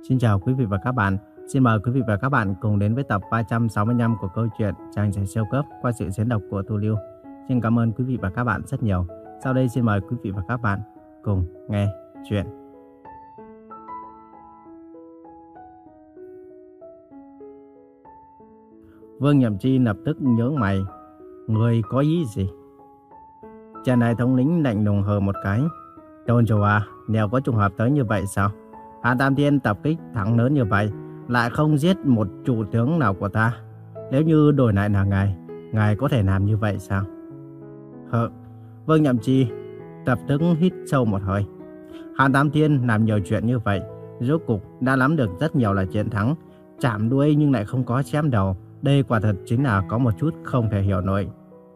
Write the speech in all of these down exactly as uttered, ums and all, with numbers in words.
Xin chào quý vị và các bạn. Xin mời quý vị và các bạn cùng đến với tập ba trăm sáu mươi lăm của câu chuyện Chàng trai siêu cấp qua sự diễn đọc của Thu Lưu. Xin cảm ơn quý vị và các bạn rất nhiều. Sau đây xin mời quý vị và các bạn cùng nghe chuyện. Vương Nhậm Chi lập tức nhướng mày. Người có ý gì? Trần đại thống lĩnh lạnh lùng hừ một cái. Tôn chủ à, nếu có trùng hợp tới như vậy sao? Hàn Tam Thiên tập kích thắng lớn như vậy, lại không giết một chủ tướng nào của ta. Nếu như đổi lại là ngài, ngài có thể làm như vậy sao? Hừ, Vương Nhậm Chi lập tức hít sâu một hơi. Hàn Tam Thiên làm nhiều chuyện như vậy, rốt cục đã nắm được rất nhiều là chiến thắng, chạm đuôi nhưng lại không có chém đầu. Đây quả thật chính là có một chút không thể hiểu nổi.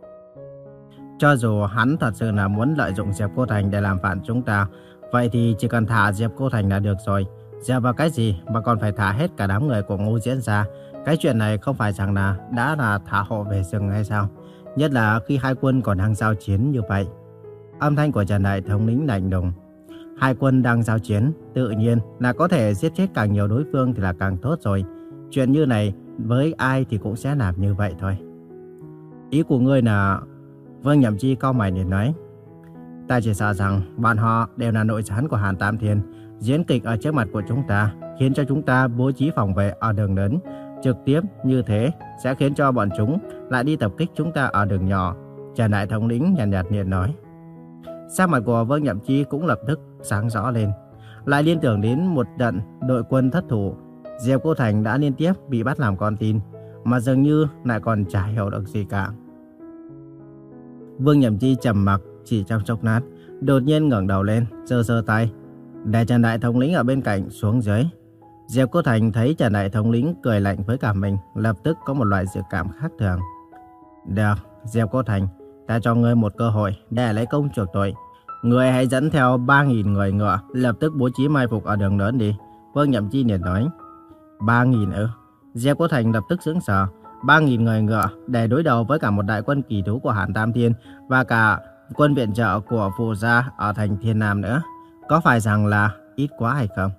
Cho dù hắn thật sự là muốn lợi dụng Diệp Cô Thành để làm phản chúng ta, vậy thì chỉ cần thả Diệp Cô Thành là được rồi. Dựa vào cái gì mà còn phải thả hết cả đám người của Ngô Diễn ra? Cái chuyện này không phải rằng là đã là thả họ về rừng hay sao? Nhất là khi hai quân còn đang giao chiến như vậy. Âm thanh của Trần đại thống lĩnh lạnh lùng. Hai quân đang giao chiến, tự nhiên là có thể giết chết càng nhiều đối phương thì là càng tốt rồi. Chuyện như này với ai thì cũng sẽ làm như vậy thôi. Ý của ngươi là... Vương Nhậm Chi cau mày liền nói. Ta chỉ sợ rằng bọn họ đều là nội gián của Hàn Tam Thiên, diễn kịch ở trước mặt của chúng ta, khiến cho chúng ta bố trí phòng vệ ở đường lớn. Trực tiếp như thế sẽ khiến cho bọn chúng lại đi tập kích chúng ta ở đường nhỏ. Trần đại thống lĩnh nhàn nhạt liền nói. Sắc mặt của Vương Nhậm Chi cũng lập tức sáng rõ lên. Lại liên tưởng đến một trận đội quân thất thủ, Diệp Cô Thành đã liên tiếp bị bắt làm con tin, mà dường như lại còn chả hiểu được gì cả. Vương Nhậm Chi trầm mặc chỉ trong chốc lát, đột nhiên ngẩng đầu lên, giơ giơ tay, để Trần đại thống lĩnh ở bên cạnh xuống dưới. Diệp Cô Thành thấy Trần đại thống lĩnh cười lạnh với cả mình, lập tức có một loại dự cảm khác thường. Được, Diệp Cô Thành, ta cho ngươi một cơ hội để lấy công chuộc tội. Ngươi hãy dẫn theo ba nghìn người ngựa, lập tức bố trí mai phục ở đường lớn đi. Vương Nhậm Chi liền nói. Ba nghìn ư? Diệp Cô Thành lập tức sững sờ. Ba nghìn người ngựa để đối đầu với cả một đại quân kỳ thú của Hàn Tam Thiên và cả quân viện trợ của Phù Gia ở thành Thiên Nam nữa. Có phải rằng là ít quá hay không?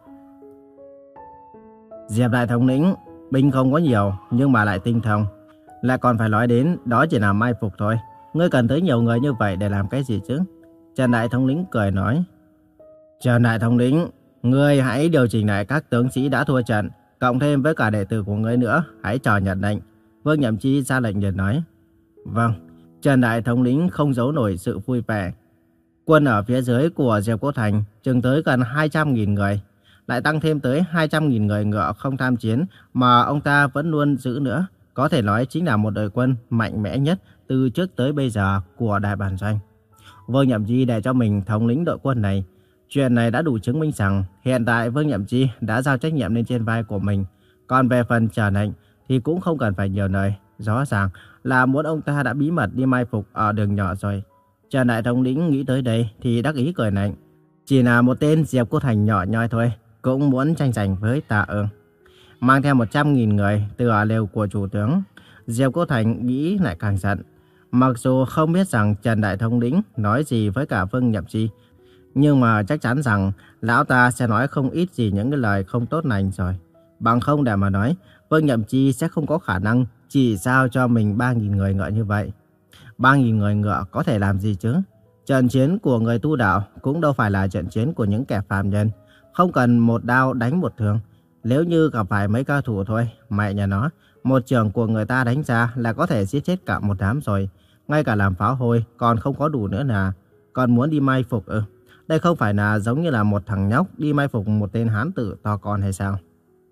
Diệp đại thống lĩnh, binh không có nhiều nhưng mà lại tinh thông. Lại còn phải nói đến đó chỉ là mai phục thôi. Ngươi cần tới nhiều người như vậy để làm cái gì chứ? Trần đại thống lĩnh cười nói. Trần đại thống lĩnh, ngươi hãy điều chỉnh lại các tướng sĩ đã thua trận, cộng thêm với cả đệ tử của ngươi nữa, hãy chờ nhận lệnh. Vương Nhậm Chi ra lệnh liền nói. Vâng. Trần đại thống lĩnh không giấu nổi sự vui vẻ. Quân ở phía dưới của Diệp Cô Thành chừng tới gần hai trăm nghìn người, lại tăng thêm tới hai trăm nghìn người ngựa không tham chiến mà ông ta vẫn luôn giữ nữa. Có thể nói chính là một đội quân mạnh mẽ nhất từ trước tới bây giờ của Đại Bản Doanh. Vương Nhậm Chi để cho mình thống lĩnh đội quân này. Chuyện này đã đủ chứng minh rằng hiện tại Vương Nhậm Chi đã giao trách nhiệm lên trên vai của mình. Còn về phần chờ lệnh thì cũng không cần phải nhiều lời. Rõ ràng là muốn ông ta đã bí mật đi mai phục ở đường nhỏ rồi. Trần đại thống lĩnh nghĩ tới đây thì đắc ý cười lạnh. Chỉ là một tên Diệp Cô Thành nhỏ nhoi thôi, cũng muốn tranh giành với ta ư? Mang theo một trăm nghìn người từ ở lều của chủ tướng, Diệp Cô Thành nghĩ lại càng giận. Mặc dù không biết rằng Trần đại thống lĩnh nói gì với cả Vương Nhậm Chi, nhưng mà chắc chắn rằng lão ta sẽ nói không ít gì những cái lời không tốt lành rồi. Bằng không để mà nói, Vương Nhậm Chi sẽ không có khả năng chỉ giao cho mình ba nghìn người ngựa như vậy. ba nghìn người ngựa có thể làm gì chứ? Trận chiến của người tu đạo cũng đâu phải là trận chiến của những kẻ phàm nhân. Không cần một đao đánh một thương. Nếu như gặp phải mấy cao thủ thôi, mẹ nhà nó, một trường của người ta đánh ra là có thể giết chết cả một đám rồi. Ngay cả làm pháo hôi còn không có đủ nữa là còn muốn đi mai phục ư? Đây không phải là giống như là một thằng nhóc đi mai phục một tên hán tử to con hay sao?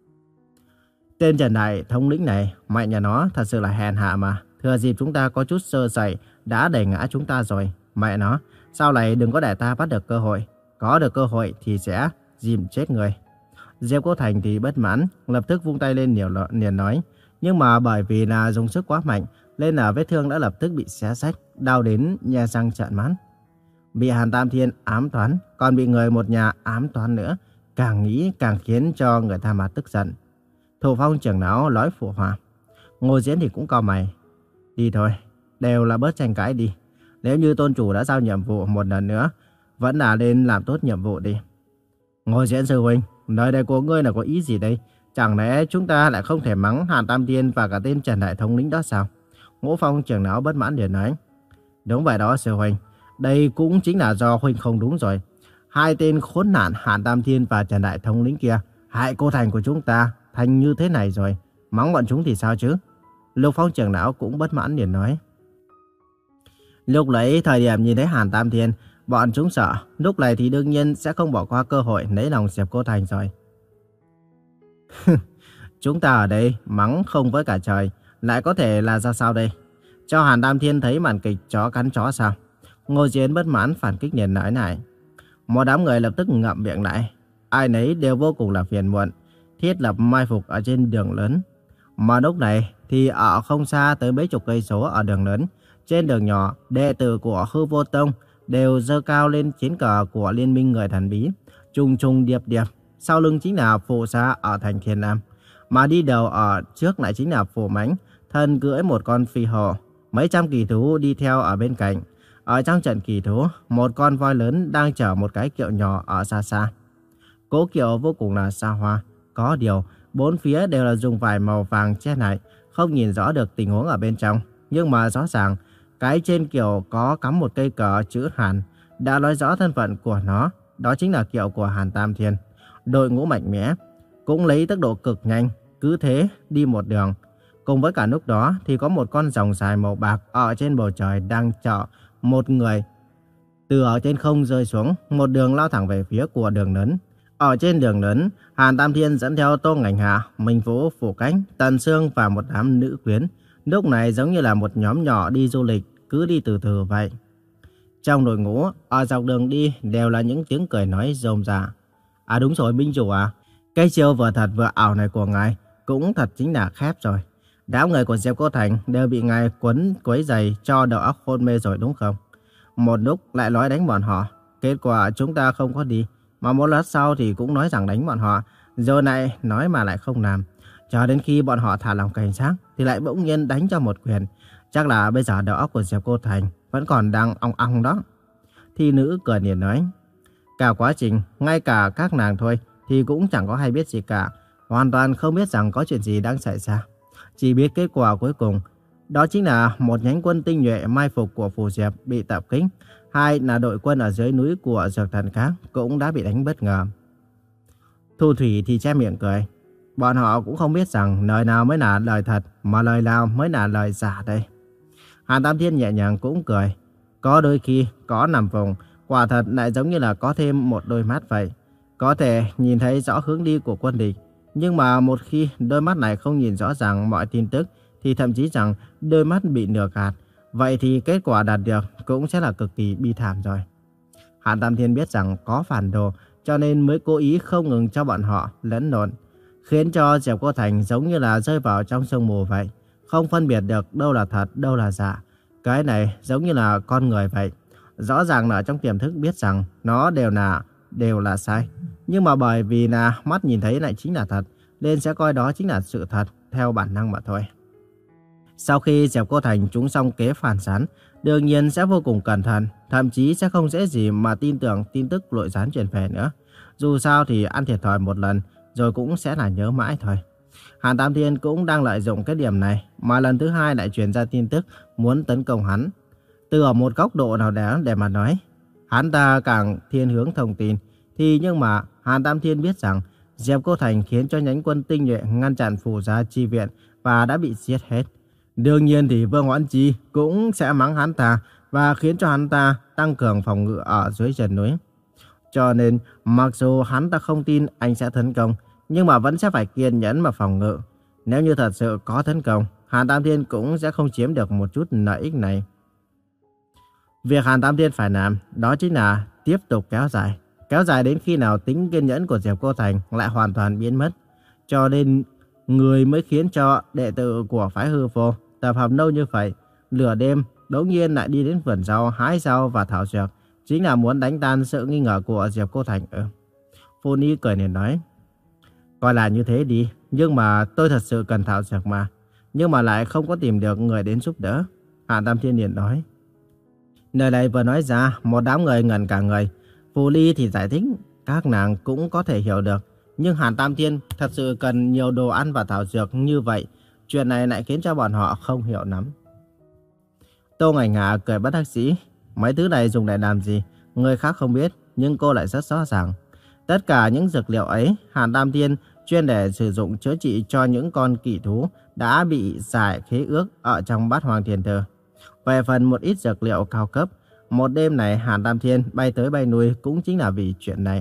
Tên Trần đại thống lĩnh này, mẹ nhà nó thật sự là hèn hạ mà. Thừa dịp chúng ta có chút sơ sẩy đã đẩy ngã chúng ta rồi. Mẹ nó, sau này đừng có để ta bắt được cơ hội. Có được cơ hội thì sẽ dìm chết người. Diệp Cô Thành thì bất mãn, lập tức vung tay lên nhiều liền nói. Nhưng mà bởi vì là dùng sức quá mạnh, nên là vết thương đã lập tức bị xé rách, đau đến nhe răng trợn mắt. Bị Hàn Tam Thiên ám toán, còn bị người một nhà ám toán nữa, càng nghĩ càng khiến cho người ta mà tức giận. Thủ Phong trưởng lão nói phụ hòa. Ngô Diễn thì cũng cau mày. Đi thôi, đều là bớt tranh cãi đi. Nếu như tôn chủ đã giao nhiệm vụ một lần nữa, vẫn là nên làm tốt nhiệm vụ đi. Ngô Diễn sư huynh, lời này của ngươi là có ý gì đây? Chẳng lẽ chúng ta lại không thể mắng Hàn Tam Thiên và cả tên Trần Đại thống lĩnh đó sao? Ngũ Phong trưởng lão bất mãn liền nói. Đúng vậy đó sư huynh, đây cũng chính là do huynh không đúng rồi. Hai tên khốn nạn Hàn Tam Thiên và Trần Đại thống lĩnh kia hại cô thành của chúng ta thành như thế này rồi, mắng bọn chúng thì sao chứ? Lục Phong trưởng lão cũng bất mãn liền nói. Lúc lấy thời điểm nhìn thấy Hàn Tam Thiên, bọn chúng sợ, lúc này thì đương nhiên sẽ không bỏ qua cơ hội lấy lòng Diệp Cô Thành rồi. Chúng ta ở đây mắng không với cả trời, lại có thể là ra sao đây? Cho Hàn Tam Thiên thấy màn kịch chó cắn chó sao? Ngô Chiến bất mãn phản kích liền nói này. Một đám người lập tức ngậm miệng lại. Ai nấy đều vô cùng là phiền muộn, thiết lập mai phục ở trên đường lớn. Mà lúc này thì ở không xa tới mấy chục cây số ở đường lớn, trên đường nhỏ, đệ tử của Hư Vô Tông đều giơ cao lên chiến cờ của Liên minh người thần bí, trùng trùng điệp điệp. Sau lưng chính là Phù Sa ở thành Thiên Nam, mà đi đầu ở trước lại chính là Phù Mãnh, thân cưỡi một con phi hổ, mấy trăm kỳ thú đi theo ở bên cạnh. Ở trong trận kỳ thú, một con voi lớn đang chở một cái kiệu nhỏ ở xa xa. Cố kiệu vô cùng là xa hoa, có điều bốn phía đều là dùng vải màu vàng che lại, không nhìn rõ được tình huống ở bên trong. Nhưng mà rõ ràng, cái trên kiệu có cắm một cây cờ chữ Hàn, đã nói rõ thân phận của nó, đó chính là kiệu của Hàn Tam Thiên. Đội ngũ mạnh mẽ, cũng lấy tốc độ cực nhanh, cứ thế đi một đường. Cùng với cả lúc đó thì có một con rồng dài màu bạc ở trên bầu trời đang chở một người từ ở trên không rơi xuống, một đường lao thẳng về phía của đường lớn. Ở trên đường lớn, Hàn Tam Thiên dẫn theo Tô Ngành Hạ, Minh Vũ, Phủ Cánh, Tần Sương và một đám nữ quyến. Lúc này giống như là một nhóm nhỏ đi du lịch, cứ đi từ từ vậy. Trong đội ngũ, ở dọc đường đi đều là những tiếng cười nói rôm rả. À đúng rồi Minh Chủ à, cái chiêu vừa thật vừa ảo này của ngài cũng thật chính là khép rồi. Đám người của Diệp Cô Thành đều bị ngài quấn quấy giày cho đầu óc hôn mê rồi đúng không? Một lúc lại nói đánh bọn họ, kết quả chúng ta không có đi, mà một lát sau thì cũng nói rằng đánh bọn họ, giờ này nói mà lại không làm. Cho đến khi bọn họ thả lòng cảnh giác thì lại bỗng nhiên đánh cho một quyền. Chắc là bây giờ đầu óc của Diệp Cô Thành vẫn còn đang ong ong đó. Thi nữ cười liền nói. Cả quá trình, ngay cả các nàng thôi thì cũng chẳng có hay biết gì cả. Hoàn toàn không biết rằng có chuyện gì đang xảy ra. Chỉ biết kết quả cuối cùng, đó chính là một nhánh quân tinh nhuệ mai phục của Phù Diệp bị tập kích. Hai là đội quân ở dưới núi của Dược Thần khác cũng đã bị đánh bất ngờ. Thu Thủy thì che miệng cười. Bọn họ cũng không biết rằng lời nào mới là lời thật, mà lời nào mới là lời giả đây. Hàn Tam Thiên nhẹ nhàng cũng cười. Có đôi khi, có nằm vùng, quả thật lại giống như là có thêm một đôi mắt vậy. Có thể nhìn thấy rõ hướng đi của quân địch. Nhưng mà một khi đôi mắt này không nhìn rõ ràng mọi tin tức, thì thậm chí rằng đôi mắt bị nửa gạt. Vậy thì kết quả đạt được cũng sẽ là cực kỳ bi thảm rồi. Hàn Tam Thiên biết rằng có phản đồ, cho nên mới cố ý không ngừng cho bọn họ lẫn lộn, khiến cho Diệp Cô Thành giống như là rơi vào trong sương mù vậy, không phân biệt được đâu là thật, đâu là giả. Cái này giống như là con người vậy, rõ ràng là trong tiềm thức biết rằng nó đều là đều là sai, nhưng mà bởi vì là mắt nhìn thấy lại chính là thật, nên sẽ coi đó chính là sự thật theo bản năng mà thôi. Sau khi Diệp Cô Thành trúng xong kế phản gián, đương nhiên sẽ vô cùng cẩn thận, thậm chí sẽ không dễ gì mà tin tưởng tin tức nội gián truyền về nữa. Dù sao thì ăn thiệt thòi một lần, rồi cũng sẽ là nhớ mãi thôi. Hàn Tam Thiên cũng đang lợi dụng cái điểm này, mà lần thứ hai lại truyền ra tin tức muốn tấn công hắn. Từ ở một góc độ nào đó để mà nói, hắn ta càng thiên hướng thông tin, thì nhưng mà Hàn Tam Thiên biết rằng Diệp Cô Thành khiến cho nhánh quân tinh nhuệ ngăn chặn Phù Gia chi viện và đã bị giết hết. Đương nhiên thì Vương Hoãn Chi cũng sẽ mắng hắn ta và khiến cho hắn ta tăng cường phòng ngự ở dưới chân núi. Cho nên mặc dù hắn ta không tin anh sẽ tấn công, nhưng mà vẫn sẽ phải kiên nhẫn mà phòng ngự. Nếu như thật sự có tấn công, Hàn Tam Thiên cũng sẽ không chiếm được một chút lợi ích này. Việc Hàn Tam Thiên phải làm đó chính là tiếp tục kéo dài. Kéo dài đến khi nào tính kiên nhẫn của Diệp Cô Thành lại hoàn toàn biến mất. Cho nên người mới khiến cho đệ tử của phái Hư Vô tập hợp lâu như vậy, lửa đêm đống nhiên lại đi đến vườn rau, hái rau và thảo dược, chính là muốn đánh tan sự nghi ngờ của Diệp Cô Thành. Ừ. Phu Ni cười nên nói, coi là như thế đi, nhưng mà tôi thật sự cần thảo dược mà, nhưng mà lại không có tìm được người đến giúp đỡ. Hàn Tam Thiên liền nói. Nơi này vừa nói ra, một đám người ngẩn cả người. Phù Ly thì giải thích, các nàng cũng có thể hiểu được. Nhưng Hàn Tam Thiên thật sự cần nhiều đồ ăn và thảo dược như vậy. Chuyện này lại khiến cho bọn họ không hiểu lắm. Tô Ngải Ngạ cười bất đắc dĩ. Mấy thứ này dùng để làm gì? Người khác không biết, nhưng cô lại rất rõ ràng. Tất cả những dược liệu ấy, Hàn Tam Thiên chuyên để sử dụng chữa trị cho những con kỷ thú đã bị giải khế ước ở trong Bát Hoang Thiên Thư. Về phần một ít dược liệu cao cấp, một đêm này Hàn Tam Thiên bay tới bay lui cũng chính là vì chuyện này.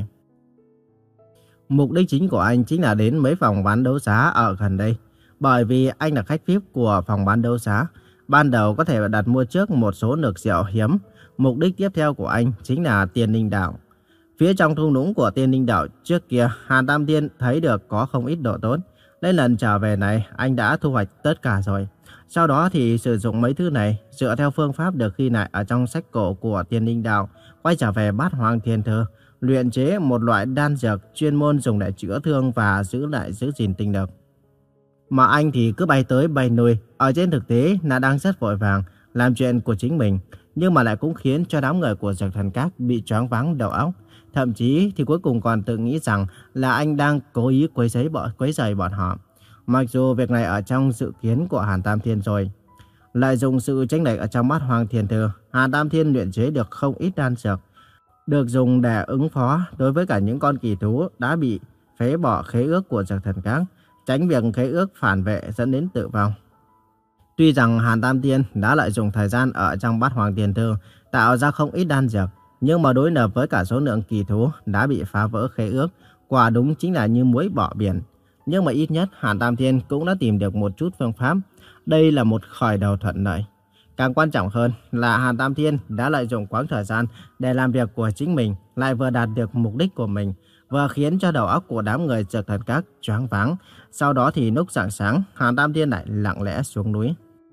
Mục đích chính của anh chính là đến mấy phòng bán đấu giá ở gần đây. Bởi vì anh là khách vi ai pi của phòng bán đấu giá, ban đầu có thể đặt mua trước một số lược rượu hiếm. Mục đích tiếp theo của anh chính là Tiên Linh Đảo. Phía trong thung lũng của Tiên Linh Đảo trước kia, Hàn Tam Thiên thấy được có không ít đồ tốt. Nên lần trở về này, anh đã thu hoạch tất cả rồi. Sau đó thì sử dụng mấy thứ này, dựa theo phương pháp được ghi lại ở trong sách cổ của Tiên Linh Đảo, quay trở về Bát Hoang Thiên Thư, luyện chế một loại đan dược chuyên môn dùng để chữa thương và giữ lại giữ gìn tinh lực. Mà anh thì cứ bay tới bay lui, ở trên thực tế là đang rất vội vàng làm chuyện của chính mình, nhưng mà lại cũng khiến cho đám người của Dược Thần Các bị choáng váng đầu óc. Thậm chí thì cuối cùng còn tự nghĩ rằng là anh đang cố ý quấy rầy bọn, quấy rầy bọn họ. Mặc dù việc này ở trong dự kiến của Hàn Tam Thiên rồi. Lợi dụng sự chênh lệch ở trong Bát Hoang Thiên Thư, Hàn Tam Thiên luyện chế được không ít đan dược, được dùng để ứng phó đối với cả những con kỳ thú đã bị phế bỏ khế ước của Dược Thần Các, tránh việc khế ước phản vệ dẫn đến tử vong. Tuy rằng Hàn Tam Thiên đã lợi dụng thời gian ở trong Bát Hoang Thiên Thư tạo ra không ít đan dược, nhưng mà đối lập với cả số lượng kỳ thú đã bị phá vỡ khế ước, quả đúng chính là như muối bỏ biển. Nhưng mà ít nhất Hàn Tam Thiên cũng đã tìm được một chút phương pháp. Đây là một khởi đầu thuận lợi. Càng quan trọng hơn là Hàn Tam Thiên đã lợi dụng quãng thời gian để làm việc của chính mình, lại vừa đạt được mục đích của mình, vừa khiến cho đầu óc của đám người Dược Thần Các choáng váng. Sau đó thì lúc rạng sáng, Hàn Tam Thiên lại lặng lẽ xuống núi.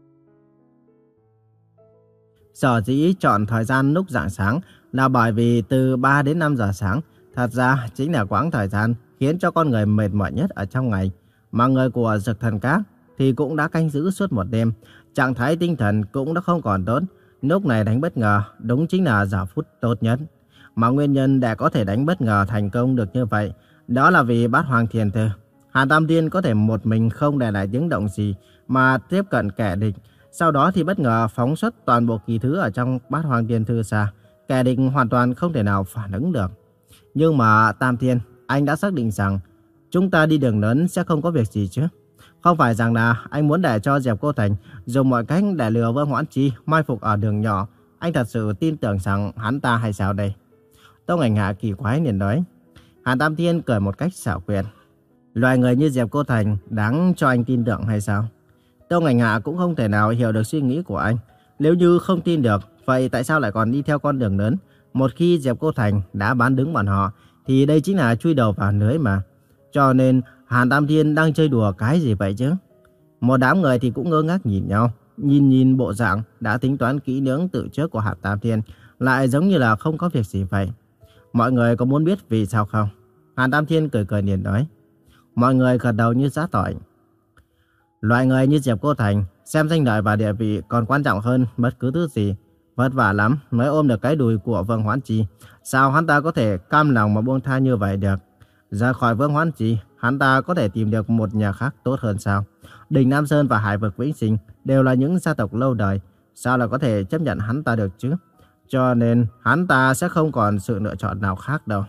Sở dĩ chọn thời gian lúc rạng sáng là bởi vì từ ba đến năm giờ sáng, thật ra chính là quãng thời gian khiến cho con người mệt mỏi nhất ở trong ngày. Mà người của Dược Thần Các thì cũng đã canh giữ suốt một đêm, trạng thái tinh thần cũng đã không còn tốt. Lúc này đánh bất ngờ đúng chính là giờ phút tốt nhất. Mà nguyên nhân để có thể đánh bất ngờ thành công được như vậy, đó là vì Bát Hoang Thiên Thư. Hàn Tam Thiên có thể một mình không để lại tiếng động gì mà tiếp cận kẻ địch, sau đó thì bất ngờ phóng xuất toàn bộ kỳ thứ ở trong Bát Hoang Thiên Thư ra. Kẻ địch hoàn toàn không thể nào phản ứng được. Nhưng mà Tam Thiên, anh đã xác định rằng chúng ta đi đường lớn sẽ không có việc gì chứ? Không phải rằng là anh muốn để cho Diệp Cô Thành dùng mọi cách để lừa Vương Hoãn Chi mai phục ở đường nhỏ. Anh thật sự tin tưởng rằng hắn ta hay sao đây? Tô Ngải Ngạ kỳ quái liền nói. Hàn Tam Thiên cười một cách xảo quyệt. Loài người như Diệp Cô Thành đáng cho anh tin tưởng hay sao? Tô Ngải Ngạ cũng không thể nào hiểu được suy nghĩ của anh. Nếu như không tin được, vậy tại sao lại còn đi theo con đường lớn? Một khi Diệp Cô Thành đã bán đứng bọn họ, thì đây chính là chui đầu vào lưới mà. Cho nên Hàn Tam Thiên đang chơi đùa cái gì vậy chứ? Một đám người thì cũng ngơ ngác nhìn nhau. Nhìn nhìn bộ dạng đã tính toán kỹ lưỡng từ trước của Hàn Tam Thiên, lại giống như là không có việc gì vậy. Mọi người có muốn biết vì sao không? Hàn Tam Thiên cười cười liền nói. Mọi người gật đầu như giã tỏi. Loại người như Diệp Cô Thành, xem danh lợi và địa vị còn quan trọng hơn bất cứ thứ gì. Vất vả lắm mới ôm được cái đùi của Vương Hoãn Chi. Sao hắn ta có thể cam lòng mà buông tha như vậy được? Ra khỏi Vương Hoãn Chi, hắn ta có thể tìm được một nhà khác tốt hơn sao? Đình Nam Sơn và Hải Vực Vĩnh Sinh đều là những gia tộc lâu đời. Sao lại có thể chấp nhận hắn ta được chứ? Cho nên hắn ta sẽ không còn sự lựa chọn nào khác đâu.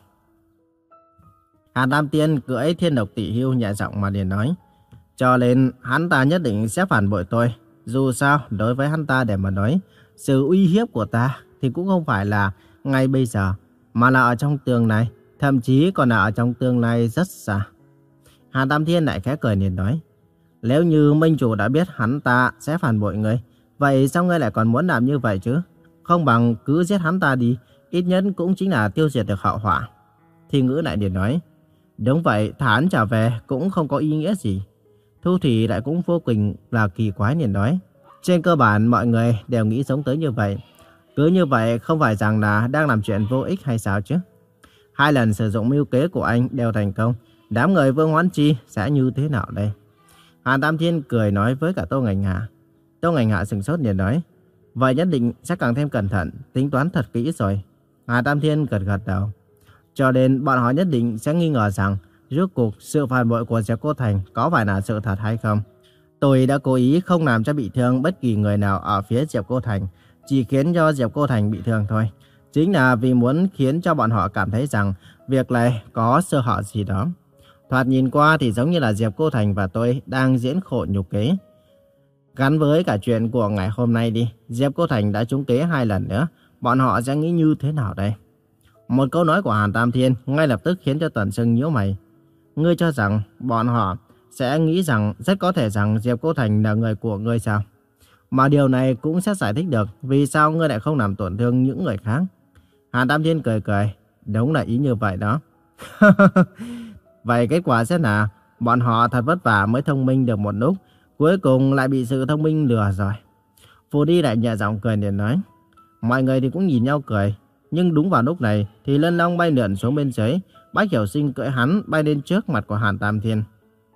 Hàn Tam Thiên cưỡi Thiên Độc Tỷ Hưu nhẹ giọng mà liền nói. Cho nên hắn ta nhất định sẽ phản bội tôi. Dù sao, đối với hắn ta để mà nói, sự uy hiếp của ta thì cũng không phải là ngay bây giờ, mà là ở trong tương lai, thậm chí còn là ở trong tương lai rất xa. Hàn Tam Thiên lại khẽ cười liền nói. Nếu như Minh Chủ đã biết hắn ta sẽ phản bội ngươi, vậy sao ngươi lại còn muốn làm như vậy chứ? Không bằng cứ giết hắn ta đi, ít nhất cũng chính là tiêu diệt được hậu họa. Thi Ngữ lại liền nói. Đúng vậy, thả hắn trở về cũng không có ý nghĩa gì. Thu Thủy lại cũng vô cùng là kỳ quái liền nói. Trên cơ bản mọi người đều nghĩ giống tới như vậy. Cứ như vậy không phải rằng là đang làm chuyện vô ích hay sao chứ? Hai lần sử dụng mưu kế của anh đều thành công. Đám người Vương Hoãn Chi sẽ như thế nào đây? Hàn Tam Thiên cười nói với cả Tô Ngải Ngạ. Tô Ngải Ngạ sừng sốt liền nói. Vậy nhất định sẽ càng thêm cẩn thận, tính toán thật kỹ rồi. Hàn Tam Thiên gật gật đầu. Cho nên bọn họ nhất định sẽ nghi ngờ rằng rốt cuộc sự phản bội của Diệp Cô Thành có phải là sự thật hay không. Tôi đã cố ý không làm cho bị thương bất kỳ người nào ở phía Diệp Cô Thành, chỉ khiến cho Diệp Cô Thành bị thương thôi. Chính là vì muốn khiến cho bọn họ cảm thấy rằng việc này có sơ hở gì đó. Thoạt nhìn qua thì giống như là Diệp Cô Thành và tôi đang diễn khổ nhục kế. Gắn với cả chuyện của ngày hôm nay đi, Diệp Cô Thành đã trúng kế hai lần nữa, bọn họ sẽ nghĩ như thế nào đây? Một câu nói của Hàn Tam Thiên ngay lập tức khiến cho Tần Sương nhíu mày. Ngươi cho rằng bọn họ sẽ nghĩ rằng rất có thể rằng Diệp Cô Thành là người của ngươi sao? Mà điều này cũng sẽ giải thích được vì sao ngươi lại không làm tổn thương những người khác. Hàn Tam Thiên cười cười, đúng là ý như vậy đó. Vậy kết quả sẽ là bọn họ thật vất vả mới thông minh được một lúc, cuối cùng lại bị sự thông minh lừa rồi. Phù Đi lại nhẹ giọng cười liền nói. Mọi người thì cũng nhìn nhau cười, nhưng đúng vào lúc này thì Lân Long bay lượn xuống bên dưới, Bách Hiểu Sinh cưỡi hắn bay lên trước mặt của Hàn Tam Thiên.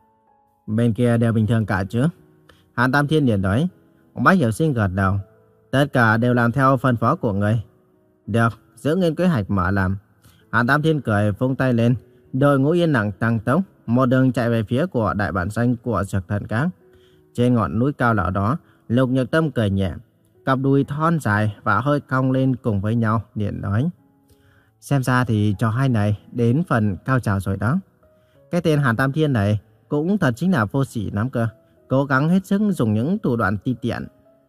Bên kia đều bình thường cả chứ? Hàn Tam Thiên liền nói. Bách Hiểu Sinh gật đầu. Tất cả đều làm theo phân phó của người. Được, giữ nguyên kế hoạch mở làm. Hàn Tam Thiên cười vung tay lên, đội ngũ yên lặng tăng tốc, một đường chạy về phía của đại bản doanh của Dược Thần Các. Trên ngọn núi cao lão đó, Lục Nhược Tâm cười nhẹ, cặp đùi thon dài và hơi cong lên cùng với nhau, liền nói. Xem ra thì trò hay này đến phần cao trào rồi đó. Cái tên Hàn Tam Thiên này cũng thật chính là vô sỉ lắm cơ, cố gắng hết sức dùng những thủ đoạn ti tiện.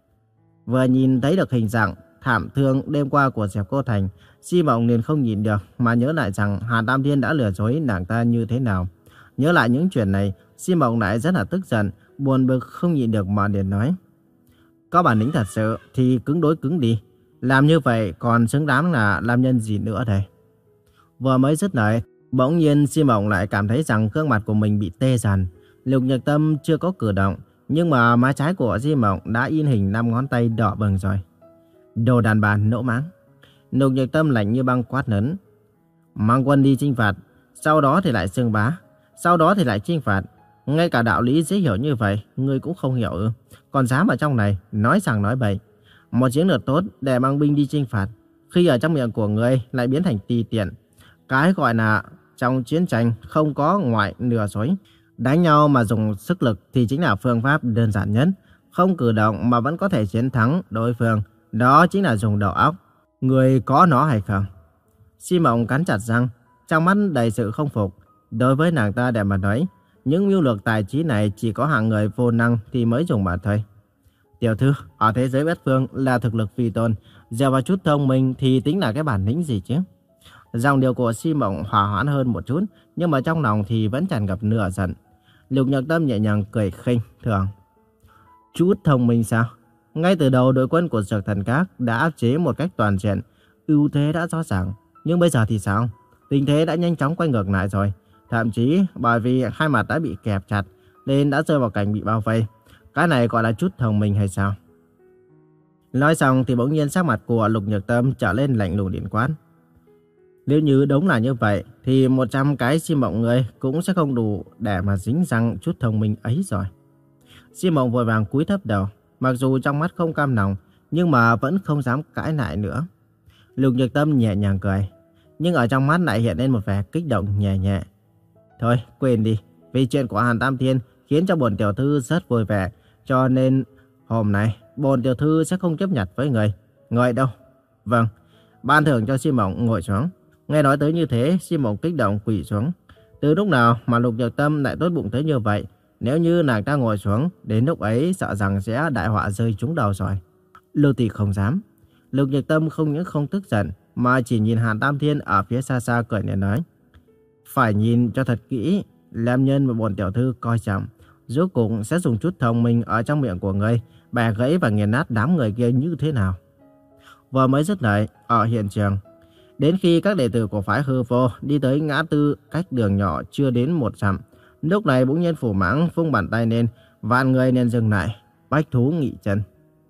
Vừa nhìn thấy được hình dạng thảm thương đêm qua của Diệp Cô Thành, Di Mộng liền không nhìn được mà nhớ lại rằng Hàn Tam Thiên đã lừa dối nàng ta như thế nào. Nhớ lại những chuyện này, Di Mộng lại rất là tức giận, buồn bực không nhịn được mà liền nói. Có bản lĩnh thật sự thì cứng đối cứng đi. Làm như vậy còn xứng đáng là làm nhân gì nữa đây. Vừa mới dứt lời, bỗng nhiên Di Mộng lại cảm thấy rằng gương mặt của mình bị tê dần. Lục Nhược Tâm chưa có cử động, nhưng mà má trái của Di Mộng đã in hình năm ngón tay đỏ bừng rồi. Đồ đàn bà nỗ máng. Lục Nhược Tâm lạnh như băng quát lớn. Mang quân đi chinh phạt, sau đó thì lại xưng bá, sau đó thì lại chinh phạt. Ngay cả đạo lý dễ hiểu như vậy, ngươi cũng không hiểu ư? Còn dám ở trong này nói rằng nói bậy. Một chiến lược tốt để mang binh đi chinh phạt, khi ở trong miệng của ngươi lại biến thành tùy tiện. Cái gọi là trong chiến tranh không có ngoại lừa dối. Đánh nhau mà dùng sức lực thì chính là phương pháp đơn giản nhất. Không cử động mà vẫn có thể chiến thắng đối phương, đó chính là dùng đầu óc. Ngươi có nó hay không? Di Mộng cắn chặt răng, trong mắt đầy sự không phục. Đối với nàng ta để mà nói, những mưu lược tài trí này chỉ có hạng người vô năng thì mới dùng mà thôi. Tiểu thư, ở thế giới bất phương là thực lực phi tôn, dựa vào chút thông minh thì tính là cái bản lĩnh gì chứ? Dòng điệu của Di Mộng hòa hoãn hơn một chút, nhưng mà trong lòng thì vẫn tràn ngập nửa giận. Lục Nhược Tâm nhẹ nhàng cười khinh thường. Chút thông minh sao? Ngay từ đầu đội quân của Dược Thần Các đã áp chế một cách toàn diện, ưu thế đã rõ ràng. Nhưng bây giờ thì sao? Tình thế đã nhanh chóng quay ngược lại rồi. Thậm chí bởi vì hai mặt đã bị kẹp chặt nên đã rơi vào cảnh bị bao vây. Cái này gọi là chút thông minh hay sao? Nói xong thì bỗng nhiên sắc mặt của Lục Nhược Tâm trở lên lạnh lùng điện quát. Nếu như đúng là như vậy thì một trăm cái Di Mộng người cũng sẽ không đủ để mà dính răng chút thông minh ấy rồi. Di Mộng vội vàng cúi thấp đầu, mặc dù trong mắt không cam lòng nhưng mà vẫn không dám cãi lại nữa. Lục Nhược Tâm nhẹ nhàng cười, nhưng ở trong mắt lại hiện lên một vẻ kích động nhẹ nhẹ. Thôi quên đi, vì chuyện của Hàn Tam Thiên khiến cho bổn tiểu thư rất vui vẻ, cho nên hôm nay bổn tiểu thư sẽ không chấp nhận với người. Người đâu? Vâng, ban thưởng cho Di Mộng ngồi xuống. Nghe nói tới như thế, Di Mộng kích động quỳ xuống. Từ lúc nào mà Lục Nhược Tâm lại tốt bụng tới như vậy? Nếu như nàng ta ngồi xuống, đến lúc ấy sợ rằng sẽ đại họa rơi trúng đầu rồi. Lưu Tỷ không dám. Lục Nhược Tâm không những không tức giận, mà chỉ nhìn Hàn Tam Thiên ở phía xa xa cười nhẹ nói. Phải nhìn cho thật kỹ, làm nhân mà bổn tiểu thư coi trọng, rốt cuộc sẽ dùng chút thông minh ở trong miệng của ngươi, bẻ gãy và nghiền nát đám người kia như thế nào. Vừa mới dứt lời, ở hiện trường, đến khi các đệ tử của phái Hư Vô đi tới ngã tư cách đường nhỏ chưa đến một dặm, lúc này bỗng nhiên Phủ Mãng vung bàn tay lên, vạn người nên dừng lại, bách thú nghỉ chân.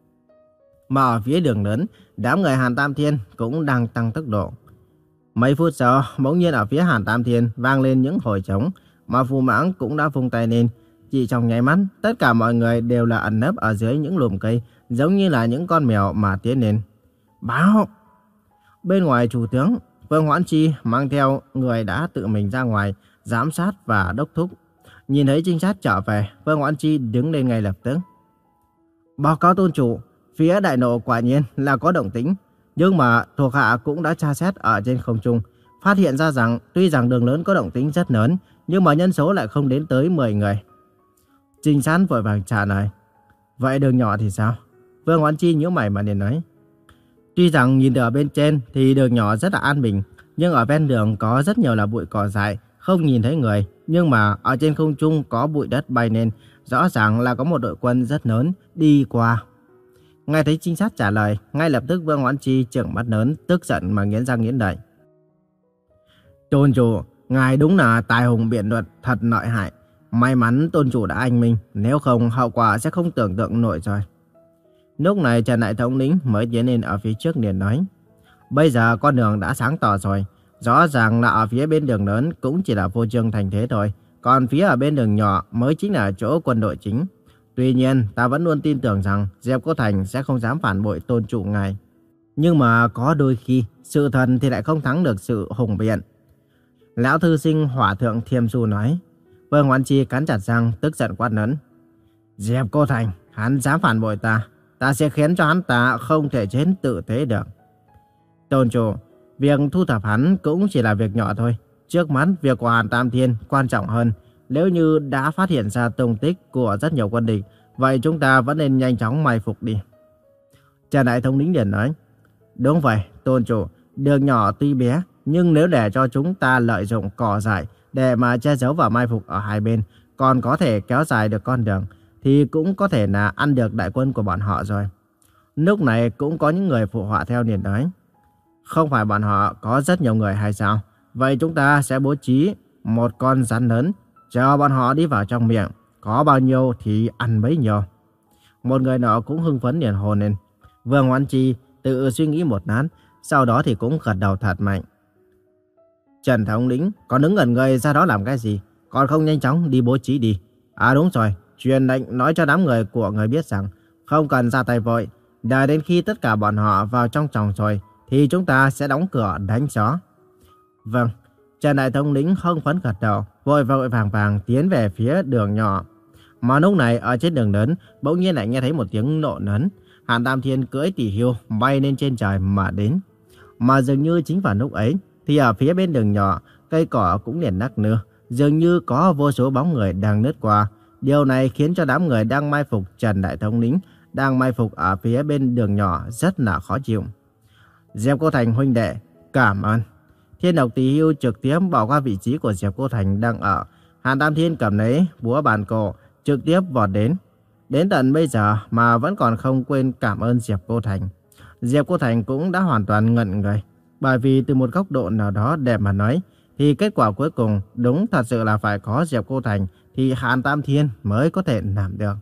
Mà ở phía đường lớn, đám người Hàn Tam Thiên cũng đang tăng tốc độ. Mấy phút sau, bỗng nhiên ở phía Hàn Tam Thiên vang lên những hồi trống, mà Phủ Mãng cũng đã vung tay lên. Chỉ trong nháy mắt, tất cả mọi người đều là ẩn nấp ở dưới những lùm cây, giống như là những con mèo mà tiến lên. Báo! Bên ngoài chủ tướng, Vương Hoãn Chi mang theo người đã tự mình ra ngoài giám sát và đốc thúc. Nhìn thấy trinh sát trở về, Vương Hoãn Chi đứng lên ngay lập tức. Báo cáo tôn chủ, phía đại nộ quả nhiên là có động tĩnh, nhưng mà thuộc hạ cũng đã tra xét ở trên không trung, phát hiện ra rằng tuy rằng đường lớn có động tĩnh rất lớn, nhưng mà nhân số lại không đến tới mười người. Trinh sát vội vàng trả lời. Vậy đường nhỏ thì sao? Vương Hoãn Chi nhíu mày mà liền nói. Tuy rằng nhìn từ ở bên trên thì đường nhỏ rất là an bình, nhưng ở ven đường có rất nhiều là bụi cỏ dại, không nhìn thấy người. Nhưng mà ở trên không trung có bụi đất bay lên, rõ ràng là có một đội quân rất lớn đi qua. Nghe thấy trinh sát trả lời, ngay lập tức Vương Hoãn Chi trợn mắt lớn, tức giận mà nghiến răng nghiến lợi. Tôn chủ, ngài đúng là tài hùng biện luận thật lợi hại. May mắn tôn chủ đã anh minh, nếu không hậu quả sẽ không tưởng tượng nổi rồi. Lúc này Trần đại thống lĩnh mới tiến lên ở phía trước liền nói. Bây giờ con đường đã sáng tỏ rồi, rõ ràng là ở phía bên đường lớn cũng chỉ là vô trương thành thế thôi, còn phía ở bên đường nhỏ mới chính là chỗ quân đội chính. Tuy nhiên, ta vẫn luôn tin tưởng rằng Diệp Cô Thành sẽ không dám phản bội tôn chủ ngài. Nhưng mà có đôi khi, sự thần thì lại không thắng được sự hùng biện. Lão thư sinh Hỏa Thượng Thiêm Su nói. Vương Hoãn Chi cắn chặt răng, tức giận quát lớn. Diệp Cô Thành, hắn dám phản bội ta, ta sẽ khiến cho hắn ta không thể chết tự thế được. Tôn chủ, việc thu thập hắn cũng chỉ là việc nhỏ thôi. Trước mắt, việc của Hàn Tam Thiên quan trọng hơn. Nếu như đã phát hiện ra tung tích của rất nhiều quân địch, vậy chúng ta vẫn nên nhanh chóng mai phục đi. Trần đại thống lĩnh liền nói. Đúng vậy, tôn chủ, đường nhỏ tuy bé, nhưng nếu để cho chúng ta lợi dụng cỏ dại để mà che giấu và mai phục ở hai bên, còn có thể kéo dài được con đường, thì cũng có thể là ăn được đại quân của bọn họ rồi. Lúc này cũng có những người phụ họa theo liền nói. Không phải bọn họ có rất nhiều người hay sao? Vậy chúng ta sẽ bố trí một con rắn lớn, cho bọn họ đi vào trong miệng, có bao nhiêu thì ăn bấy nhiêu. Một người nọ cũng hưng phấn liền hồn lên. Vương Hoãn Chi tự suy nghĩ một lát, sau đó thì cũng gật đầu thật mạnh. Trần thống lĩnh, còn đứng ngẩn người ra đó làm cái gì? Còn không nhanh chóng đi bố trí đi. À đúng rồi, truyền lệnh nói cho đám người của người biết rằng không cần ra tay vội, đợi đến khi tất cả bọn họ vào trong tròng rồi thì chúng ta sẽ đóng cửa đánh chó. Vâng. Trần đại thống lĩnh hưng phấn gật đầu, vội vội vàng vàng tiến về phía đường nhỏ. Mà lúc này ở trên đường lớn bỗng nhiên lại nghe thấy một tiếng nổ lớn. Hàn Tam Thiên cưỡi tỷ hưu bay lên trên trời mà đến. Mà dường như chính vào lúc ấy thì ở phía bên đường nhỏ, cây cỏ cũng liền nắc nưa, dường như có vô số bóng người đang lướt qua. Điều này khiến cho đám người đang mai phục Trần đại thống lĩnh, đang mai phục ở phía bên đường nhỏ rất là khó chịu. Diệp Cô Thành huynh đệ, cảm ơn. Thiên độc tỷ hưu trực tiếp bỏ qua vị trí của Diệp Cô Thành đang ở. Hàn Tam Thiên cầm lấy búa bàn cổ, trực tiếp vọt đến. Đến tận bây giờ mà vẫn còn không quên cảm ơn Diệp Cô Thành. Diệp Cô Thành cũng đã hoàn toàn ngẩn người. Bởi vì từ một góc độ nào đó đẹp mà nói, thì kết quả cuối cùng đúng thật sự là phải có Diệp Cô Thành thì Hàn Tam Thiên mới có thể làm được.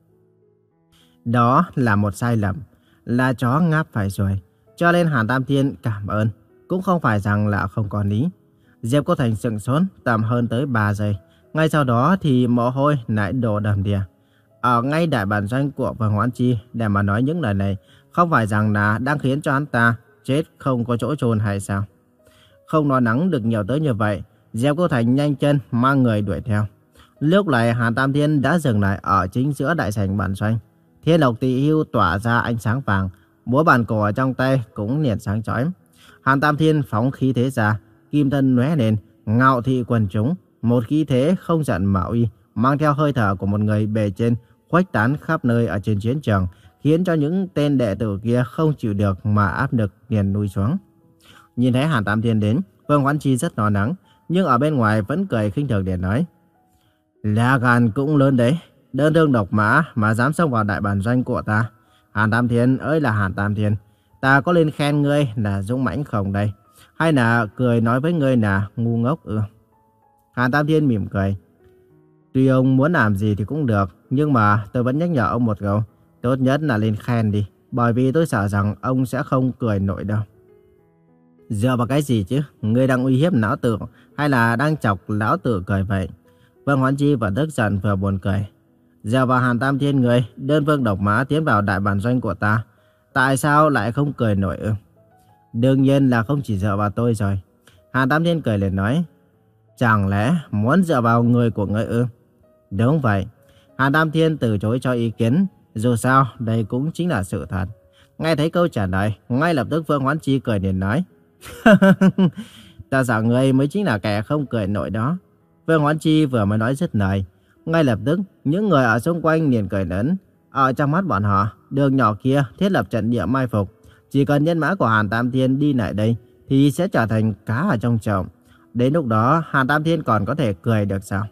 Đó là một sai lầm, là chó ngáp phải rồi. Cho nên Hàn Tam Thiên cảm ơn, cũng không phải rằng là không có lý. Diệp Cô Thành sững sốt tầm hơn tới ba giây. Ngay sau đó thì mồ hôi lại đổ đầm đìa. Ở ngay đại bản doanh của Vương Hoãn Chi để mà nói những lời này, không phải rằng là đang khiến cho hắn ta chết không có chỗ chôn hay sao? Không nói nắng được nhiều tới như vậy, Diệp Cô Thành nhanh chân mang người đuổi theo. Lúc này Hàn Tam Thiên đã dừng lại ở chính giữa đại sảnh bản doanh. Thiên độc tỷ hưu tỏa ra ánh sáng vàng, búa bàn cổ ở trong tay cũng liền sáng chói. Hàn Tam Thiên phóng khí thế ra, kim thân lóe lên, ngạo thị quần chúng, một khí thế không giận mà uy, mang theo hơi thở của một người bề trên, khuếch tán khắp nơi ở trên chiến trường, khiến cho những tên đệ tử kia không chịu được mà áp lực liền nuôi xuống. Nhìn thấy Hàn Tam Thiên đến, Vương Hoãn Chi rất lo lắng, nhưng ở bên ngoài vẫn cười khinh thường để nói: "Lá gan cũng lớn đấy, đơn thương độc mã mà dám xông vào đại bản doanh của ta. Hàn Tam Thiên ơi là Hàn Tam Thiên, ta có lên khen ngươi là dũng mãnh không đây? Hay là cười nói với ngươi là ngu ngốc ư?" Hàn Tam Thiên mỉm cười: "Tuy ông muốn làm gì thì cũng được, nhưng mà tôi vẫn nhắc nhở ông một câu, tốt nhất là lên khen đi, bởi vì tôi sợ rằng ông sẽ không cười nổi đâu." "Dựa vào cái gì chứ? Ngươi đang uy hiếp lão tử hay là đang chọc lão tử cười vậy?" Vương Hoãn Chi vừa tức giận vừa buồn cười. "Dựa vào Hàn Tam Thiên ngươi, đơn phương độc mã tiến vào đại bản doanh của ta, tại sao lại không cười nổi ư?" Đương nhiên là không chỉ dựa vào tôi rồi. Hàn Tam Thiên cười liền nói. Chẳng lẽ muốn dựa vào người của ngươi ư? Đúng vậy. Hàn Tam Thiên từ chối cho ý kiến. Dù sao, đây cũng chính là sự thật. Nghe thấy câu trả lời, ngay lập tức Vương Hoán Chi cười liền nói. Ta sợ ngươi mới chính là kẻ không cười nổi đó. Vương Hoán Chi vừa mới nói dứt lời, ngay lập tức những người ở xung quanh liền cười lớn. Ở trong mắt bọn họ, đường nhỏ kia thiết lập trận địa mai phục. Chỉ cần nhân mã của Hàn Tam Thiên đi lại đây thì sẽ trở thành cá ở trong chậu. Đến lúc đó Hàn Tam Thiên còn có thể cười được sao?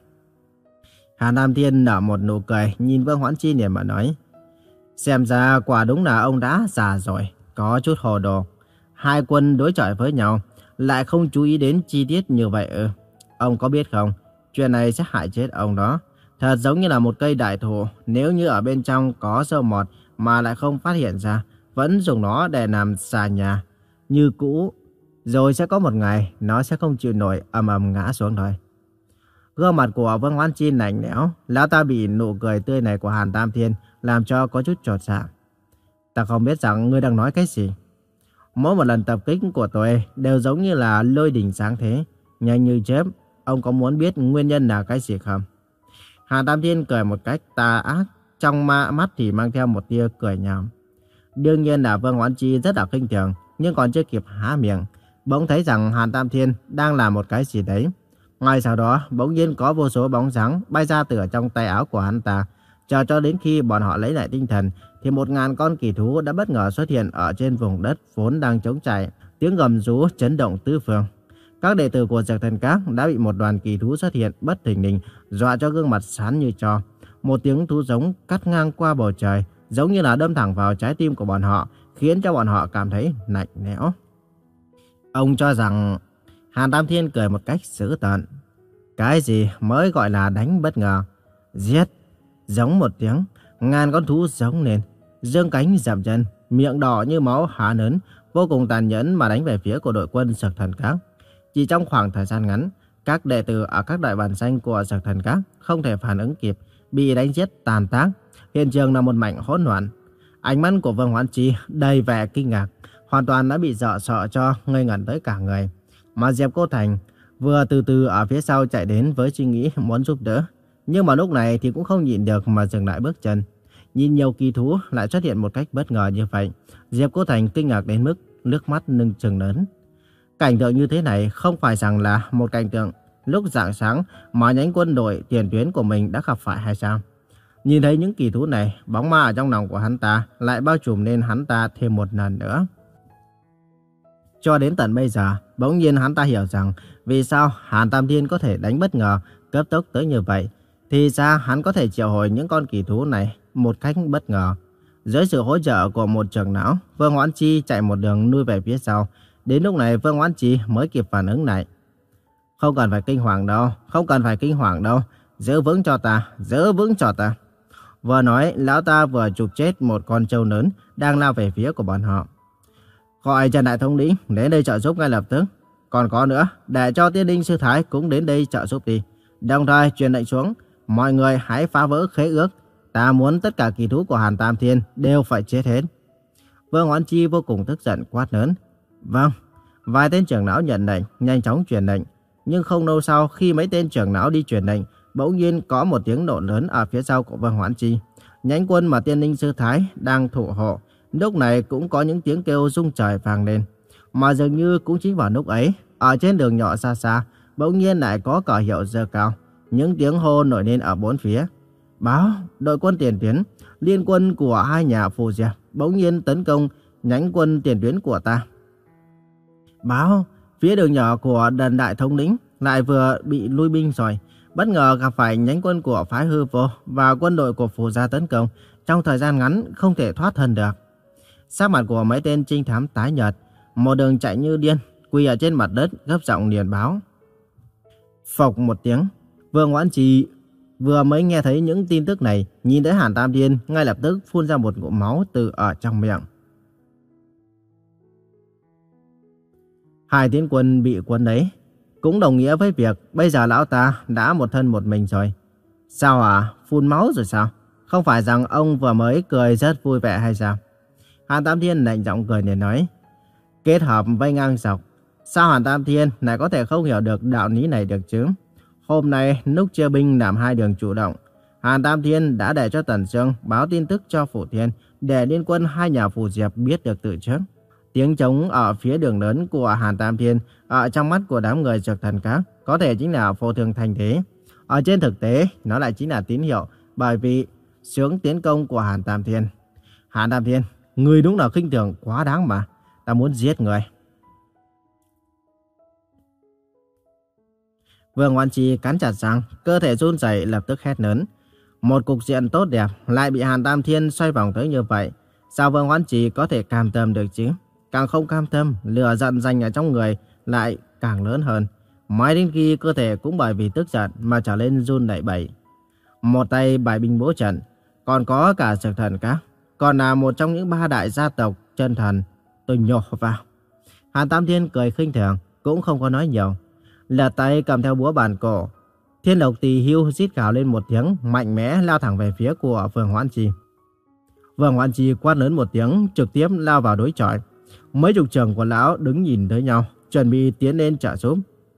Hàn Tam Thiên nở một nụ cười, nhìn Vương Hoán Chi liền mà nói. Xem ra quả đúng là ông đã già rồi, có chút hồ đồ. Hai quân đối chọi với nhau, lại không chú ý đến chi tiết như vậy ư? Ông có biết không, chuyện này sẽ hại chết ông đó. Thật giống như là một cây đại thụ, nếu như ở bên trong có sâu mọt mà lại không phát hiện ra, vẫn dùng nó để làm xà nhà như cũ, rồi sẽ có một ngày nó sẽ không chịu nổi, ầm ầm ngã xuống thôi. Gương mặt của Vương Hoán Chi lạnh lẽo, lão ta bị nụ cười tươi này của Hàn Tam Thiên làm cho có chút chột dạ. Ta không biết rằng ngươi đang nói cái gì. Mỗi một lần tập kích của tôi đều giống như là lôi đình sáng thế, nhanh như chớp. Ông có muốn biết nguyên nhân là cái gì không? Hàn Tam Thiên cười một cách tà ác, trong ma mắt thì mang theo một tia cười nhạo. Đương nhiên là Vương Hoán Chi rất là khinh thường, nhưng còn chưa kịp há miệng, bỗng thấy rằng Hàn Tam Thiên đang làm một cái gì đấy. Ngay sau đó, bỗng nhiên có vô số bóng dáng bay ra từ trong tay áo của hắn ta. Chờ cho đến khi bọn họ lấy lại tinh thần, thì một ngàn con kỳ thú đã bất ngờ xuất hiện ở trên vùng đất vốn đang trống trải, tiếng gầm rú chấn động tứ phương. Các đệ tử của Dược Thần Các đã bị một đoàn kỳ thú xuất hiện bất thình lình dọa cho gương mặt xám như tro. Một tiếng thú giống cắt ngang qua bầu trời, giống như là đâm thẳng vào trái tim của bọn họ, khiến cho bọn họ cảm thấy lạnh lẽo. Ông cho rằng... Hàn Tam Thiên cười một cách dữ tợn. Cái gì mới gọi là đánh bất ngờ? Giết! Giống một tiếng, ngàn con thú giống lên, giương cánh dậm chân, miệng đỏ như máu há lớn, vô cùng tàn nhẫn mà đánh về phía của đội quân Dược Thần Các. Chỉ trong khoảng thời gian ngắn, các đệ tử ở các đại bản danh của Dược Thần Các không thể phản ứng kịp, bị đánh giết tàn tác. Hiện trường là một mảnh hỗn loạn. Ánh mắt của Vương Hoán Chi đầy vẻ kinh ngạc, hoàn toàn đã bị dọa sợ cho ngây ngẩn tới cả người. Mà Diệp Cô Thành vừa từ từ ở phía sau chạy đến với suy nghĩ muốn giúp đỡ, nhưng mà lúc này thì cũng không nhịn được mà dừng lại bước chân. Nhìn nhiều kỳ thú lại xuất hiện một cách bất ngờ như vậy, Diệp Cô Thành kinh ngạc đến mức nước mắt nâng trừng lớn. Cảnh tượng như thế này không phải rằng là một cảnh tượng lúc rạng sáng mà nhánh quân đội tiền tuyến của mình đã gặp phải hay sao? Nhìn thấy những kỳ thú này, bóng ma ở trong lòng của hắn ta lại bao trùm lên hắn ta thêm một lần nữa. Cho đến tận bây giờ, bỗng nhiên hắn ta hiểu rằng vì sao Hàn Tam Thiên có thể đánh bất ngờ, cấp tốc tới như vậy. Thì ra hắn có thể triệu hồi những con kỳ thú này một cách bất ngờ. Dưới sự hỗ trợ của một trưởng não, Vương Hoán Chi chạy một đường lui về phía sau. Đến lúc này Vương Hoán Chi mới kịp phản ứng lại. Không cần phải kinh hoàng đâu, không cần phải kinh hoàng đâu. Giữ vững cho ta, giữ vững cho ta. Vừa nói, lão ta vừa chụp chết một con trâu lớn đang lao về phía của bọn họ. Gọi Trần Đại Thống lĩnh đến đây trợ giúp ngay lập tức. Còn có nữa, để cho Tiên Đinh Sư Thái cũng đến đây trợ giúp đi. Đồng thời truyền lệnh xuống, mọi người hãy phá vỡ khế ước. Ta muốn tất cả kỳ thú của Hàn Tam Thiên đều phải chết hết. Vương Hoán Chi vô cùng tức giận quát lớn. Vâng. Vài tên trưởng não nhận lệnh, nhanh chóng truyền lệnh. Nhưng không lâu sau, khi mấy tên trưởng não đi truyền lệnh, bỗng nhiên có một tiếng nổ lớn ở phía sau của Vương Hoán Chi. Nhánh quân mà Tiên Đinh Sư Thái đang thủ hộ, lúc này cũng có những tiếng kêu rung trời vang lên. Mà dường như cũng chính vào lúc ấy, ở trên đường nhỏ xa xa, bỗng nhiên lại có cờ hiệu giơ cao. Những tiếng hô nổi lên ở bốn phía. Báo, đội quân tiền tuyến, liên quân của hai nhà Phù Diệp bỗng nhiên tấn công nhánh quân tiền tuyến của ta. Báo, phía đường nhỏ của Đần Đại Thống lĩnh lại vừa bị lui binh rồi. Bất ngờ gặp phải nhánh quân của phái Hư Vô và quân đội của Phù Gia tấn công. Trong thời gian ngắn không thể thoát thân được. Sắc mặt của mấy tên trinh thám tái nhợt, một đường chạy như điên, quỳ ở trên mặt đất gấp giọng liền báo. Phộc một tiếng, Vương Hoán Chi vừa mới nghe thấy những tin tức này, nhìn thấy Hàn Tam Thiên ngay lập tức phun ra một ngụm máu từ ở trong miệng. Hai tiến quân bị quân đấy, cũng đồng nghĩa với việc bây giờ lão ta đã một thân một mình rồi. Sao à? Phun máu rồi sao? Không phải rằng ông vừa mới cười rất vui vẻ hay sao? Hàn Tam Thiên lạnh giọng cười để nói. kết hợp với ngang dọc. Sao Hàn Tam Thiên lại có thể không hiểu được đạo lý này được chứ? Hôm nay lúc chia binh làm hai đường chủ động, Hàn Tam Thiên đã để cho Tần Sương báo tin tức cho Phủ Thiên để liên quân hai nhà Phủ Diệp biết được từ trước. Tiếng trống ở phía đường lớn của Hàn Tam Thiên ở trong mắt của đám người Dược Thần Các có thể chính là vô thường thành thế. Ở trên thực tế, nó lại chính là tín hiệu bởi vì xướng tiến công của Hàn Tam Thiên. Hàn Tam Thiên, người đúng là khinh thường quá đáng mà. Ta muốn giết người. Vương Hoan Chi cắn chặt răng, cơ thể run rẩy lập tức hét lớn. Một cục diện tốt đẹp lại bị Hàn Tam Thiên xoay vòng tới như vậy. Sao Vương Hoan Chi có thể cam tâm được chứ? Càng không cam tâm, lửa giận dành ở trong người lại càng lớn hơn. Mãi đến khi cơ thể cũng bởi vì tức giận mà trở lên run lẩy bẩy. Một tay bài binh bố trận, còn có cả Dược Thần Các, còn là một trong những ba đại gia tộc chân thần. Tôi nhổ vào. Hàn Tam Thiên cười khinh thường, cũng không có nói nhiều. Lật tay cầm theo búa bàn cổ. Thiên Lộc Tỳ Hưu rít gào lên một tiếng, mạnh mẽ lao thẳng về phía của Vương Hoan Chi. Vương Hoan Chi quát lớn một tiếng, trực tiếp lao vào đối chọi. Mấy chục trưởng của lão đứng nhìn tới nhau, chuẩn bị tiến lên trợ giúp.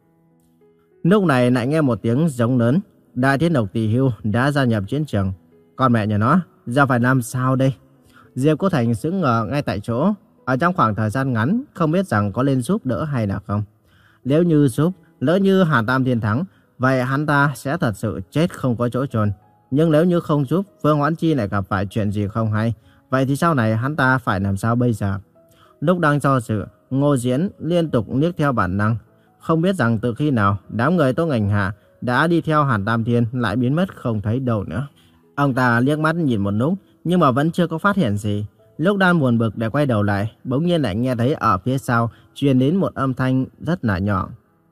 Lúc này lại nghe một tiếng giống lớn. Đại Thiên Lộc Tỳ Hưu đã gia nhập chiến trường. Con mẹ nhà nó, giờ phải làm sao đây? Diệp Cô Thành sững ngờ ngay tại chỗ. Ở trong khoảng thời gian ngắn, không biết rằng có lên giúp đỡ hay là không. Nếu như giúp, lỡ như Hàn Tam Thiên thắng, vậy hắn ta sẽ thật sự chết không có chỗ chôn. Nhưng nếu như không giúp, Vương Hoãn Chi lại gặp phải chuyện gì không hay, vậy thì sau này hắn ta phải làm sao bây giờ? Lúc đang do dự, Ngô Diễn liên tục liếc theo bản năng. Không biết rằng từ khi nào, đám người Tô Ngành Hạ đã đi theo Hàn Tam Thiên lại biến mất không thấy đâu nữa. Ông ta liếc mắt nhìn một lúc, nhưng mà vẫn chưa có phát hiện gì. Lúc đang buồn bực để quay đầu lại, bỗng nhiên lại nghe thấy ở phía sau truyền đến một âm thanh rất là nhỏ.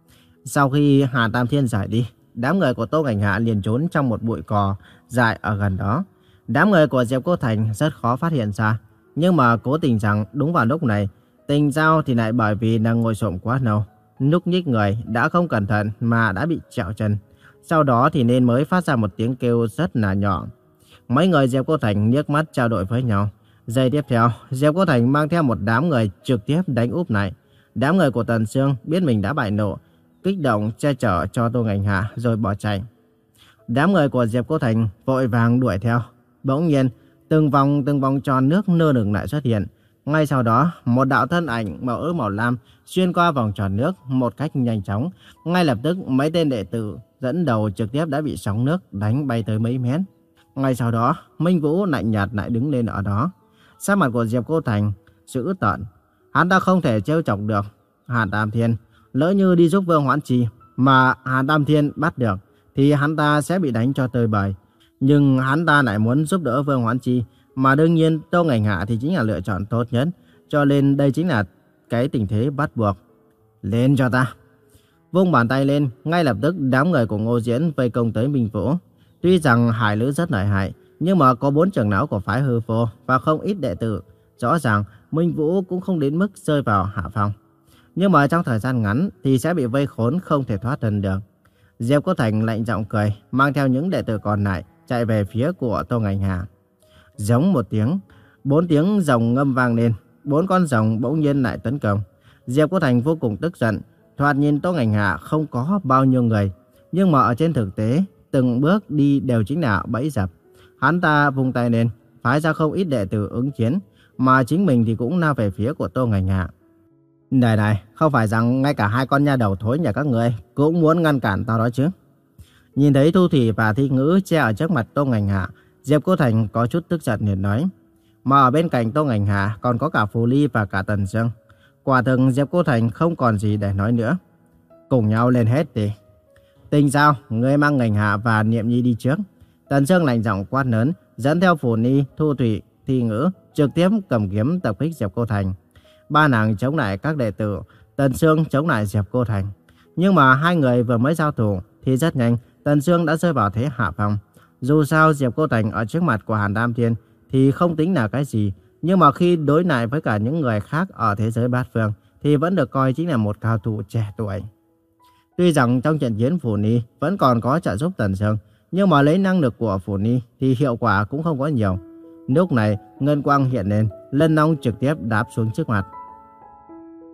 Sau khi Hàn Tam Thiên rời đi, đám người của Tô Ngành Hạ liền trốn trong một bụi cỏ dại ở gần đó. Đám người của Diệp Cô Thành rất khó phát hiện ra, nhưng mà cố tình rằng đúng vào lúc này, Tình Giao thì lại bởi vì đang ngồi xổm quá lâu, nhúc nhích người đã không cẩn thận mà đã bị trẹo chân. Sau đó thì nên mới phát ra một tiếng kêu rất là nhỏ. Mấy người Diệp Cô Thành liếc mắt trao đổi với nhau. Giây tiếp theo, Diệp Cô Thành mang theo một đám người trực tiếp đánh úp này. Đám người của Tần Sương biết mình đã bại nộ, kích động che chở cho Tô Ngành Hạ rồi bỏ chạy. Đám người của Diệp Cô Thành vội vàng đuổi theo. Bỗng nhiên, từng vòng từng vòng tròn nước nơ nửng lại xuất hiện. Ngay sau đó, một đạo thân ảnh màu ứ màu lam xuyên qua vòng tròn nước một cách nhanh chóng. Ngay lập tức, mấy tên đệ tử dẫn đầu trực tiếp đã bị sóng nước đánh bay tới mấy mét. Ngay sau đó, Minh Vũ lạnh nhạt lại đứng lên ở đó. Sắc mặt của Diệp Cô Thành dữ tợn. Hắn ta không thể trêu chọc được Hàn Tam Thiên. Lỡ như đi giúp Vương Hoãn Chi mà Hàn Tam Thiên bắt được thì hắn ta sẽ bị đánh cho tơi bời. Nhưng hắn ta lại muốn giúp đỡ Vương Hoãn Chi, mà đương nhiên Tô Ngành Hạ thì chính là lựa chọn tốt nhất. Cho nên đây chính là cái tình thế bắt buộc. Lên cho ta. Vung bàn tay lên, ngay lập tức đám người của Ngô Diễn vây công tới Minh Vũ. Tuy rằng Hải Lữ rất lợi hại, nhưng mà có bốn trưởng lão của phái Hư Vô và không ít đệ tử. Rõ ràng Minh Vũ cũng không đến mức rơi vào hạ phong. Nhưng mà trong thời gian ngắn thì sẽ bị vây khốn không thể thoát thân được. Diệp Cô Thành lạnh giọng cười, mang theo những đệ tử còn lại chạy về phía của Tô Ngành Hạ. Giống một tiếng, bốn tiếng rồng ngâm vang lên, bốn con rồng bỗng nhiên lại tấn công. Diệp Cô Thành vô cùng tức giận, thoạt nhìn Tô Ngành Hạ không có bao nhiêu người, nhưng mà ở trên thực tế, từng bước đi đều chính là bẫy dập. Hắn ta vung tay lên, phái ra không ít đệ tử ứng chiến, mà chính mình thì cũng lao về phía của Tô Ngành Hạ. Này này, không phải rằng ngay cả hai con nha đầu thối nhà các người cũng muốn ngăn cản tao đó chứ? Nhìn thấy Thu Thủy và Thi Ngữ che ở trước mặt Tô Ngành Hạ, Diệp Cô Thành có chút tức giận liền nói. Mà ở bên cạnh Tô Ngành Hạ còn có cả Phù Ly và cả Tần Sương. Quả thực Diệp Cô Thành không còn gì để nói nữa. Cùng nhau lên hết đi. Tình Giao, ngươi mang Ngành Hạ và Niệm Nhi đi trước. Tần Sương lạnh giọng quát lớn, dẫn theo Phù Ly, Thu Thủy, Thi Ngữ trực tiếp cầm kiếm tập kích Diệp Cô Thành. Ba nàng chống lại các đệ tử, Tần Sương chống lại Diệp Cô Thành. Nhưng mà hai người vừa mới giao thủ thì rất nhanh Tần Sương đã rơi vào thế hạ phong. Dù sao Diệp Cô Thành ở trước mặt của Hàn Tam Thiên thì không tính là cái gì, nhưng mà khi đối lại với cả những người khác ở thế giới bát phương thì vẫn được coi chính là một cao thủ trẻ tuổi. Tuy rằng trong trận chiến Phù Ni vẫn còn có trợ giúp Tần Sương, nhưng mà lấy năng lực của Phù Ni thì hiệu quả cũng không có nhiều. Lúc này ngân quang hiện lên, Lân Long trực tiếp đáp xuống trước mặt.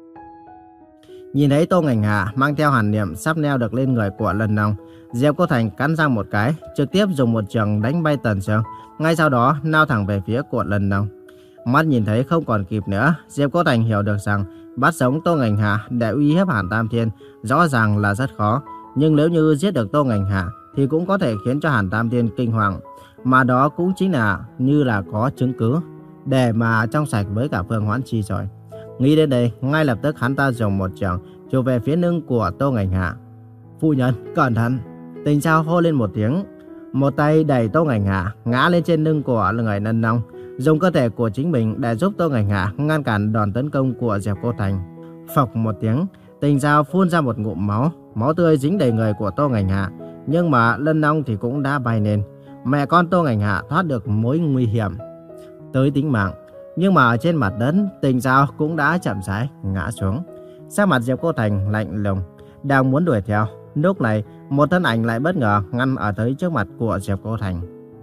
Nhìn thấy Tô Ngành Hạ mang theo hàn niệm sắp neo được lên người của Lân Long, Diệp Cô Thành cắn răng một cái, trực tiếp dùng một chưởng đánh bay Tần Sương, ngay sau đó lao thẳng về phía của Lân Long. Mắt nhìn thấy không còn kịp nữa, Diệp Cô Thành hiểu được rằng bắt sống Tô Ngành Hạ để uy hiếp Hàn Tam Thiên rõ ràng là rất khó, nhưng nếu như giết được Tô Ngành Hạ thì cũng có thể khiến cho Hàn Tam Thiên kinh hoàng, mà đó cũng chính là như là có chứng cứ để mà trong sạch với cả Phương Hoãn Chi rồi. Nghĩ đến đây, ngay lập tức hắn ta dùng một chưởng chụp về phía lưng của Tô Ngành Hạ. Phu nhân, cẩn thận! Tình Sao hô lên một tiếng, một tay đẩy Tô Ngành Hạ ngã lên trên lưng của người Lân Long, dùng cơ thể của chính mình để giúp Tô Ngành Hạ ngăn cản đòn tấn công của Diệp Cô Thành. Phộc một tiếng, Tình Sao phun ra một ngụm máu, máu tươi dính đầy người của Tô Ngành Hạ, nhưng mà Lân Long thì cũng đã bay lên. Mẹ con Tô Ngành Hạ thoát được mối nguy hiểm tới tính mạng, nhưng mà ở trên mặt đất, Tình Sao cũng đã chậm rãi ngã xuống. Sắc mặt Diệp Cô Thành lạnh lùng, đang muốn đuổi theo, lúc này một thân ảnh lại bất ngờ ngăn ở tới trước mặt của Diệp Cô Thành.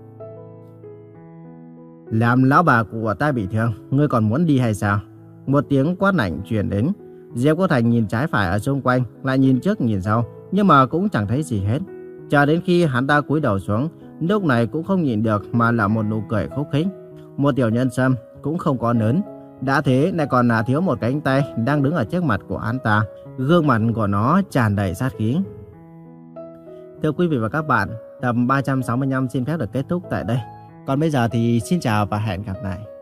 Làm lão bà của ta bị thương, ngươi còn muốn đi hay sao? Một tiếng quát lạnh truyền đến. Diệp Cô Thành nhìn trái phải ở xung quanh, lại nhìn trước nhìn sau, nhưng mà cũng chẳng thấy gì hết. Chờ đến khi hắn ta cúi đầu xuống, lúc này cũng không nhịn được mà là một nụ cười khúc khích. Một tiểu nhân sâm cũng không có lớn, đã thế lại còn là thiếu một cánh tay đang đứng ở trước mặt của hắn ta, gương mặt của nó tràn đầy sát khí. Thưa quý vị và các bạn, tập ba trăm sáu mươi lăm xin phép được kết thúc tại đây. Còn bây giờ thì xin chào và hẹn gặp lại.